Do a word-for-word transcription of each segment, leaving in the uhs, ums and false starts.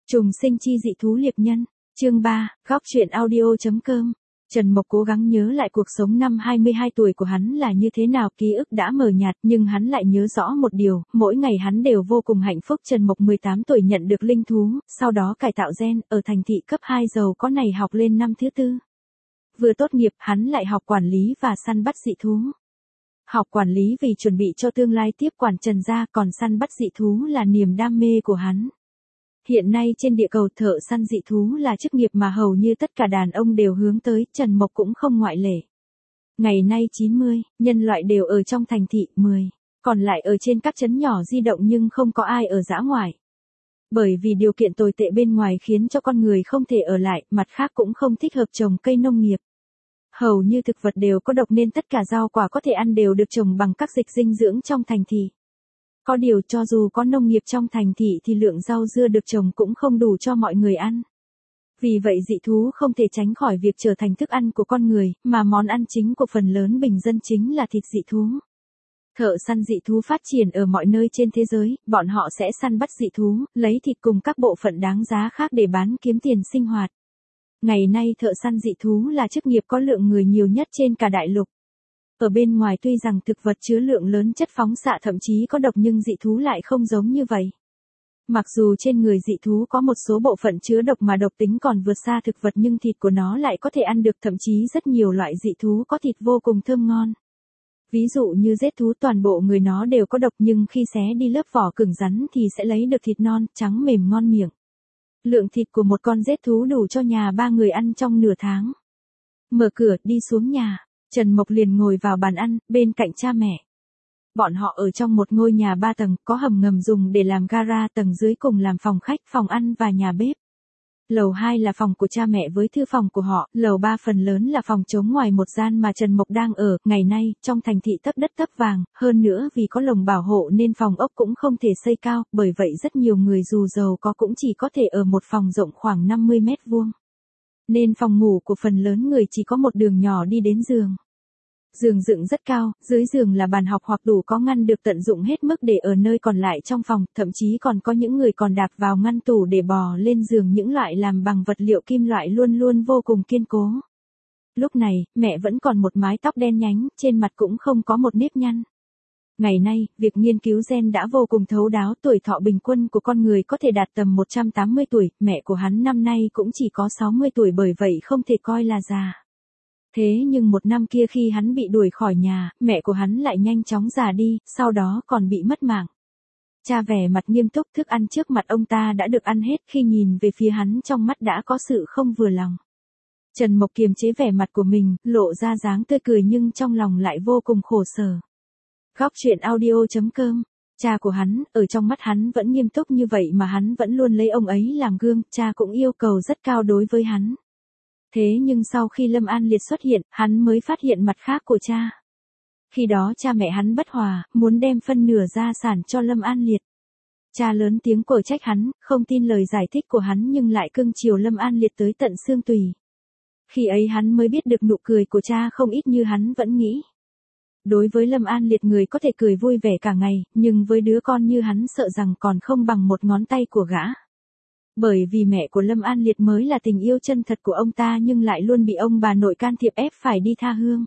Trùng sinh chi dị thú liệp nhân, chương ba, góc truyện audio.com. Trần Mộc cố gắng nhớ lại cuộc sống năm hai mươi hai tuổi của hắn là như thế nào, ký ức đã mờ nhạt nhưng hắn lại nhớ rõ một điều, mỗi ngày hắn đều vô cùng hạnh phúc. Trần Mộc mười tám tuổi nhận được linh thú, sau đó cải tạo gen, ở thành thị cấp hai giàu có này học lên năm thứ tư. Vừa tốt nghiệp, hắn lại học quản lý và săn bắt dị thú. Học quản lý vì chuẩn bị cho tương lai tiếp quản Trần gia, còn săn bắt dị thú là niềm đam mê của hắn. Hiện nay trên địa cầu, thợ săn dị thú là chức nghiệp mà hầu như tất cả đàn ông đều hướng tới, Trần Mộc cũng không ngoại lệ. Ngày nay chín mươi, nhân loại đều ở trong thành thị, mười, còn lại ở trên các trấn nhỏ di động nhưng không có ai ở dã ngoại. Bởi vì điều kiện tồi tệ bên ngoài khiến cho con người không thể ở lại, mặt khác cũng không thích hợp trồng cây nông nghiệp. Hầu như thực vật đều có độc nên tất cả rau quả có thể ăn đều được trồng bằng các dịch dinh dưỡng trong thành thị. Có điều cho dù có nông nghiệp trong thành thị thì lượng rau dưa được trồng cũng không đủ cho mọi người ăn. Vì vậy dị thú không thể tránh khỏi việc trở thành thức ăn của con người, mà món ăn chính của phần lớn bình dân chính là thịt dị thú. Thợ săn dị thú phát triển ở mọi nơi trên thế giới, bọn họ sẽ săn bắt dị thú, lấy thịt cùng các bộ phận đáng giá khác để bán kiếm tiền sinh hoạt. Ngày nay thợ săn dị thú là chức nghiệp có lượng người nhiều nhất trên cả đại lục. Ở bên ngoài tuy rằng thực vật chứa lượng lớn chất phóng xạ thậm chí có độc nhưng dị thú lại không giống như vậy. Mặc dù trên người dị thú có một số bộ phận chứa độc mà độc tính còn vượt xa thực vật nhưng thịt của nó lại có thể ăn được, thậm chí rất nhiều loại dị thú có thịt vô cùng thơm ngon. Ví dụ như rết thú, toàn bộ người nó đều có độc nhưng khi xé đi lớp vỏ cứng rắn thì sẽ lấy được thịt non, trắng mềm ngon miệng. Lượng thịt của một con rết thú đủ cho nhà ba người ăn trong nửa tháng. Mở cửa đi xuống nhà, Trần Mộc liền ngồi vào bàn ăn, bên cạnh cha mẹ. Bọn họ ở trong một ngôi nhà ba tầng, có hầm ngầm dùng để làm gara, tầng dưới cùng làm phòng khách, phòng ăn và nhà bếp. Lầu hai là phòng của cha mẹ với thư phòng của họ, lầu ba phần lớn là phòng trống ngoài một gian mà Trần Mộc đang ở. Ngày nay, trong thành thị tấp đất tấp vàng, hơn nữa vì có lồng bảo hộ nên phòng ốc cũng không thể xây cao, bởi vậy rất nhiều người dù giàu có cũng chỉ có thể ở một phòng rộng khoảng năm mươi mét vuông. Nên phòng ngủ của phần lớn người chỉ có một đường nhỏ đi đến giường. Giường dựng rất cao, dưới giường là bàn học hoặc đủ có ngăn được tận dụng hết mức để ở nơi còn lại trong phòng, thậm chí còn có những người còn đạp vào ngăn tủ để bò lên giường, những loại làm bằng vật liệu kim loại luôn luôn vô cùng kiên cố. Lúc này, mẹ vẫn còn một mái tóc đen nhánh, trên mặt cũng không có một nếp nhăn. Ngày nay, việc nghiên cứu gen đã vô cùng thấu đáo, tuổi thọ bình quân của con người có thể đạt tầm một trăm tám mươi tuổi, mẹ của hắn năm nay cũng chỉ có sáu mươi tuổi, bởi vậy không thể coi là già. Thế nhưng một năm kia khi hắn bị đuổi khỏi nhà, mẹ của hắn lại nhanh chóng già đi, sau đó còn bị mất mạng. Cha vẻ mặt nghiêm túc, thức ăn trước mặt ông ta đã được ăn hết, khi nhìn về phía hắn trong mắt đã có sự không vừa lòng. Trần Mộc kiềm chế vẻ mặt của mình, lộ ra dáng tươi cười nhưng trong lòng lại vô cùng khổ sở. Góc truyện audio.com. Cha của hắn, ở trong mắt hắn vẫn nghiêm túc như vậy mà hắn vẫn luôn lấy ông ấy làm gương, cha cũng yêu cầu rất cao đối với hắn. Thế nhưng sau khi Lâm An Liệt xuất hiện, hắn mới phát hiện mặt khác của cha. Khi đó cha mẹ hắn bất hòa, muốn đem phân nửa gia sản cho Lâm An Liệt. Cha lớn tiếng quở trách hắn, không tin lời giải thích của hắn nhưng lại cưng chiều Lâm An Liệt tới tận xương tủy. Khi ấy hắn mới biết được nụ cười của cha không ít như hắn vẫn nghĩ. Đối với Lâm An Liệt, người có thể cười vui vẻ cả ngày, nhưng với đứa con như hắn sợ rằng còn không bằng một ngón tay của gã. Bởi vì mẹ của Lâm An Liệt mới là tình yêu chân thật của ông ta nhưng lại luôn bị ông bà nội can thiệp ép phải đi tha hương.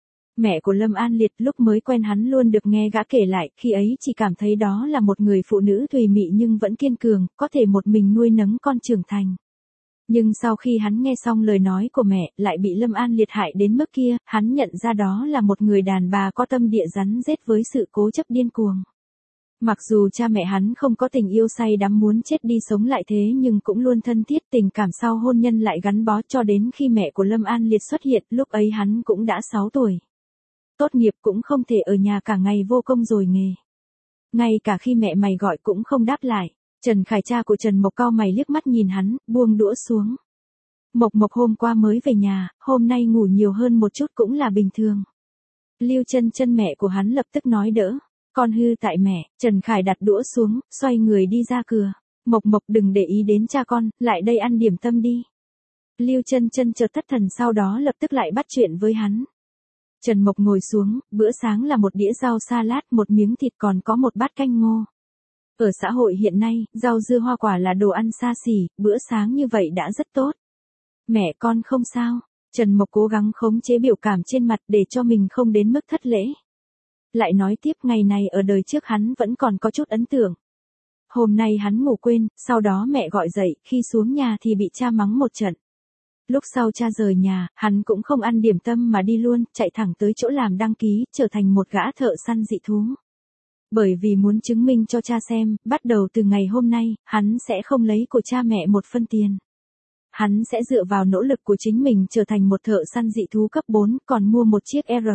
Mẹ của Lâm An Liệt lúc mới quen hắn luôn được nghe gã kể lại, khi ấy chỉ cảm thấy đó là một người phụ nữ thùy mị nhưng vẫn kiên cường, có thể một mình nuôi nấng con trưởng thành. Nhưng sau khi hắn nghe xong lời nói của mẹ, lại bị Lâm An Liệt hại đến mức kia, hắn nhận ra đó là một người đàn bà có tâm địa rắn rết với sự cố chấp điên cuồng. Mặc dù cha mẹ hắn không có tình yêu say đắm muốn chết đi sống lại thế nhưng cũng luôn thân thiết, tình cảm sau hôn nhân lại gắn bó cho đến khi mẹ của Lâm An Liệt xuất hiện, lúc ấy hắn cũng đã sáu tuổi. Tốt nghiệp cũng không thể ở nhà cả ngày vô công rồi nghề. Ngay cả khi mẹ mày gọi cũng không đáp lại. Trần Khải, cha của Trần Mộc, cau mày liếc mắt nhìn hắn, buông đũa xuống. Mộc Mộc hôm qua mới về nhà, hôm nay ngủ nhiều hơn một chút cũng là bình thường. Lưu Chân Chân mẹ của hắn lập tức nói đỡ. Con hư tại mẹ. Trần Khải đặt đũa xuống, xoay người đi ra cửa. Mộc Mộc đừng để ý đến cha con, lại đây ăn điểm tâm đi. Lưu Chân Chân chợt thất thần, sau đó lập tức lại bắt chuyện với hắn. Trần Mộc ngồi xuống, bữa sáng là một đĩa rau salad, một miếng thịt còn có một bát canh ngô. Ở xã hội hiện nay, rau dưa hoa quả là đồ ăn xa xỉ, bữa sáng như vậy đã rất tốt. Mẹ con không sao. Trần Mộc cố gắng khống chế biểu cảm trên mặt để cho mình không đến mức thất lễ. Lại nói tiếp, ngày này ở đời trước hắn vẫn còn có chút ấn tượng. Hôm nay hắn ngủ quên, sau đó mẹ gọi dậy, khi xuống nhà thì bị cha mắng một trận. Lúc sau cha rời nhà, hắn cũng không ăn điểm tâm mà đi luôn, chạy thẳng tới chỗ làm đăng ký, trở thành một gã thợ săn dị thú. Bởi vì muốn chứng minh cho cha xem, bắt đầu từ ngày hôm nay, hắn sẽ không lấy của cha mẹ một phân tiền. Hắn sẽ dựa vào nỗ lực của chính mình trở thành một thợ săn dị thú cấp bốn, còn mua một chiếc R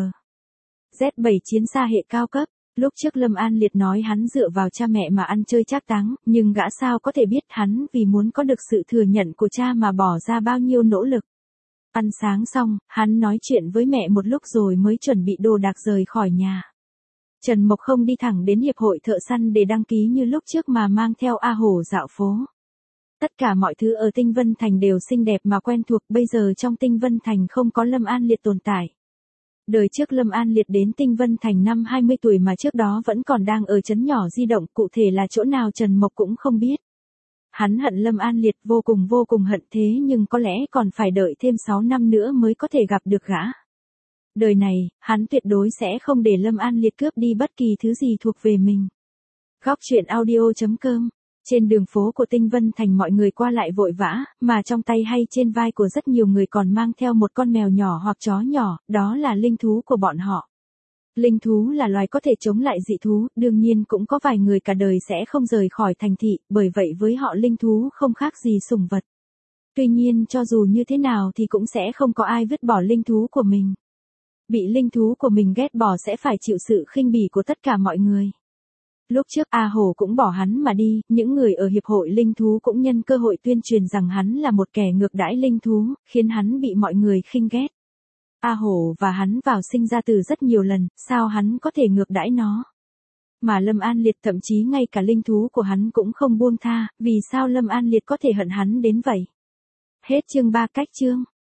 Z bảy chiến xa hệ cao cấp. Lúc trước Lâm An Liệt nói hắn dựa vào cha mẹ mà ăn chơi trác táng, nhưng gã sao có thể biết hắn vì muốn có được sự thừa nhận của cha mà bỏ ra bao nhiêu nỗ lực. Ăn sáng xong, hắn nói chuyện với mẹ một lúc rồi mới chuẩn bị đồ đạc rời khỏi nhà. Trần Mộc không đi thẳng đến hiệp hội thợ săn để đăng ký như lúc trước mà mang theo A Hổ dạo phố. Tất cả mọi thứ ở Tinh Vân Thành đều xinh đẹp mà quen thuộc, bây giờ trong Tinh Vân Thành không có Lâm An Liệt tồn tại. Đời trước Lâm An Liệt đến Tinh Vân Thành năm hai mươi tuổi mà trước đó vẫn còn đang ở trấn nhỏ di động, cụ thể là chỗ nào Trần Mộc cũng không biết. Hắn hận Lâm An Liệt vô cùng vô cùng hận, thế nhưng có lẽ còn phải đợi thêm sáu năm nữa mới có thể gặp được gã. Đời này, hắn tuyệt đối sẽ không để Lâm An Liệt cướp đi bất kỳ thứ gì thuộc về mình. Góc truyện audio chấm com. Trên đường phố của Tinh Vân Thành mọi người qua lại vội vã, mà trong tay hay trên vai của rất nhiều người còn mang theo một con mèo nhỏ hoặc chó nhỏ, đó là linh thú của bọn họ. Linh thú là loài có thể chống lại dị thú, đương nhiên cũng có vài người cả đời sẽ không rời khỏi thành thị, bởi vậy với họ linh thú không khác gì sủng vật. Tuy nhiên cho dù như thế nào thì cũng sẽ không có ai vứt bỏ linh thú của mình. Bị linh thú của mình ghét bỏ sẽ phải chịu sự khinh bỉ của tất cả mọi người. Lúc trước A Hổ cũng bỏ hắn mà đi, những người ở hiệp hội linh thú cũng nhân cơ hội tuyên truyền rằng hắn là một kẻ ngược đãi linh thú, khiến hắn bị mọi người khinh ghét. A Hổ và hắn vào sinh ra từ rất nhiều lần, sao hắn có thể ngược đãi nó? Mà Lâm An Liệt thậm chí ngay cả linh thú của hắn cũng không buông tha, vì sao Lâm An Liệt có thể hận hắn đến vậy? Hết chương ba cách chương.